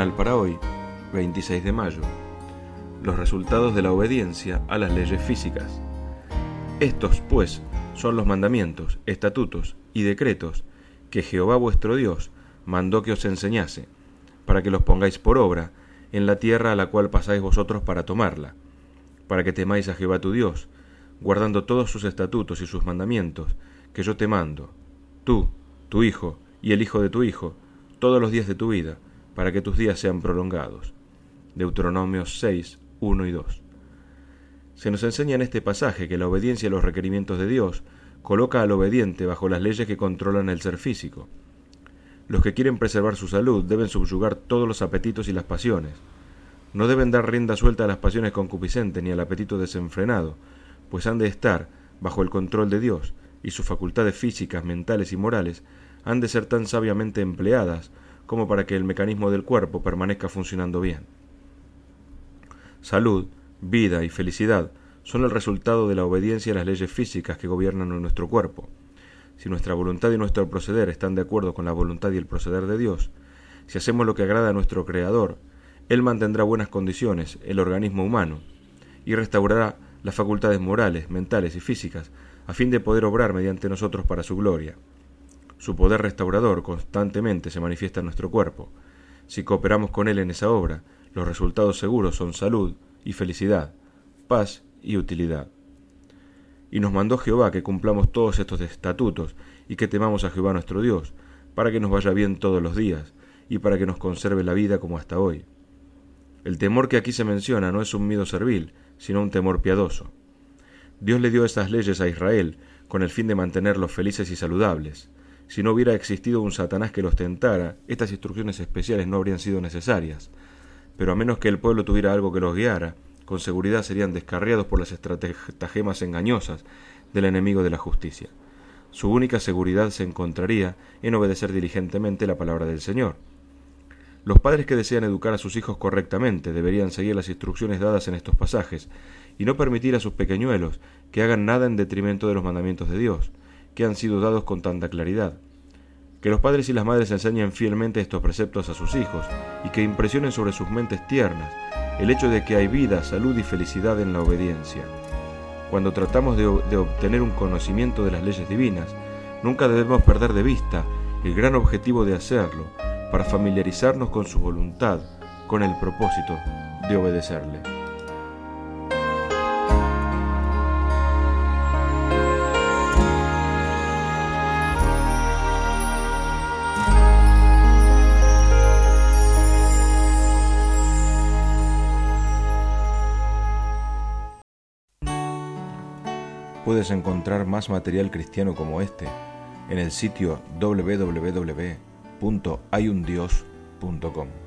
devocional para hoy, 26 de mayo. Los resultados de la obediencia a las leyes físicas. Estos, pues, son los mandamientos, estatutos y decretos que Jehová vuestro Dios mandó que os enseñase, para que los pongáis por obra en la tierra a la cual pasáis vosotros para tomarla, para que temáis a Jehová tu Dios, guardando todos sus estatutos y sus mandamientos, que yo te mando, tú, tu hijo y el hijo de tu hijo, todos los días de tu vida, para que tus días sean prolongados. Deuteronomio 6, 1 y 2. Se nos enseña en este pasaje que la obediencia a los requerimientos de Dios coloca al obediente bajo las leyes que controlan el ser físico. Los que quieren preservar su salud deben subyugar todos los apetitos y las pasiones. No deben dar rienda suelta a las pasiones concupiscentes ni al apetito desenfrenado, pues han de estar bajo el control de Dios, y sus facultades físicas, mentales y morales han de ser tan sabiamente empleadas como para que el mecanismo del cuerpo permanezca funcionando bien. Salud, vida y felicidad son el resultado de la obediencia a las leyes físicas que gobiernan en nuestro cuerpo. Si nuestra voluntad y nuestro proceder están de acuerdo con la voluntad y el proceder de Dios, si hacemos lo que agrada a nuestro Creador, Él mantendrá buenas condiciones el organismo humano y restaurará las facultades morales, mentales y físicas a fin de poder obrar mediante nosotros para su gloria. Su poder restaurador constantemente se manifiesta en nuestro cuerpo. Si cooperamos con Él en esa obra, los resultados seguros son salud y felicidad, paz y utilidad. Y nos mandó Jehová que cumplamos todos estos estatutos y que temamos a Jehová nuestro Dios, para que nos vaya bien todos los días y para que nos conserve la vida como hasta hoy. El temor que aquí se menciona no es un miedo servil, sino un temor piadoso. Dios le dio esas leyes a Israel con el fin de mantenerlos felices y saludables. Si no hubiera existido un Satanás que los tentara, estas instrucciones especiales no habrían sido necesarias. Pero a menos que el pueblo tuviera algo que los guiara, con seguridad serían descarriados por las estratagemas engañosas del enemigo de la justicia. Su única seguridad se encontraría en obedecer diligentemente la palabra del Señor. Los padres que desean educar a sus hijos correctamente deberían seguir las instrucciones dadas en estos pasajes y no permitir a sus pequeñuelos que hagan nada en detrimento de los mandamientos de Dios, que han sido dados con tanta claridad. Que los padres y las madres enseñen fielmente estos preceptos a sus hijos y que impresionen sobre sus mentes tiernas el hecho de que hay vida, salud y felicidad en la obediencia. Cuando tratamos de obtener un conocimiento de las leyes divinas, nunca debemos perder de vista el gran objetivo de hacerlo, para familiarizarnos con su voluntad, con el propósito de obedecerle. Puedes encontrar más material cristiano como este en el sitio www.hayundios.com.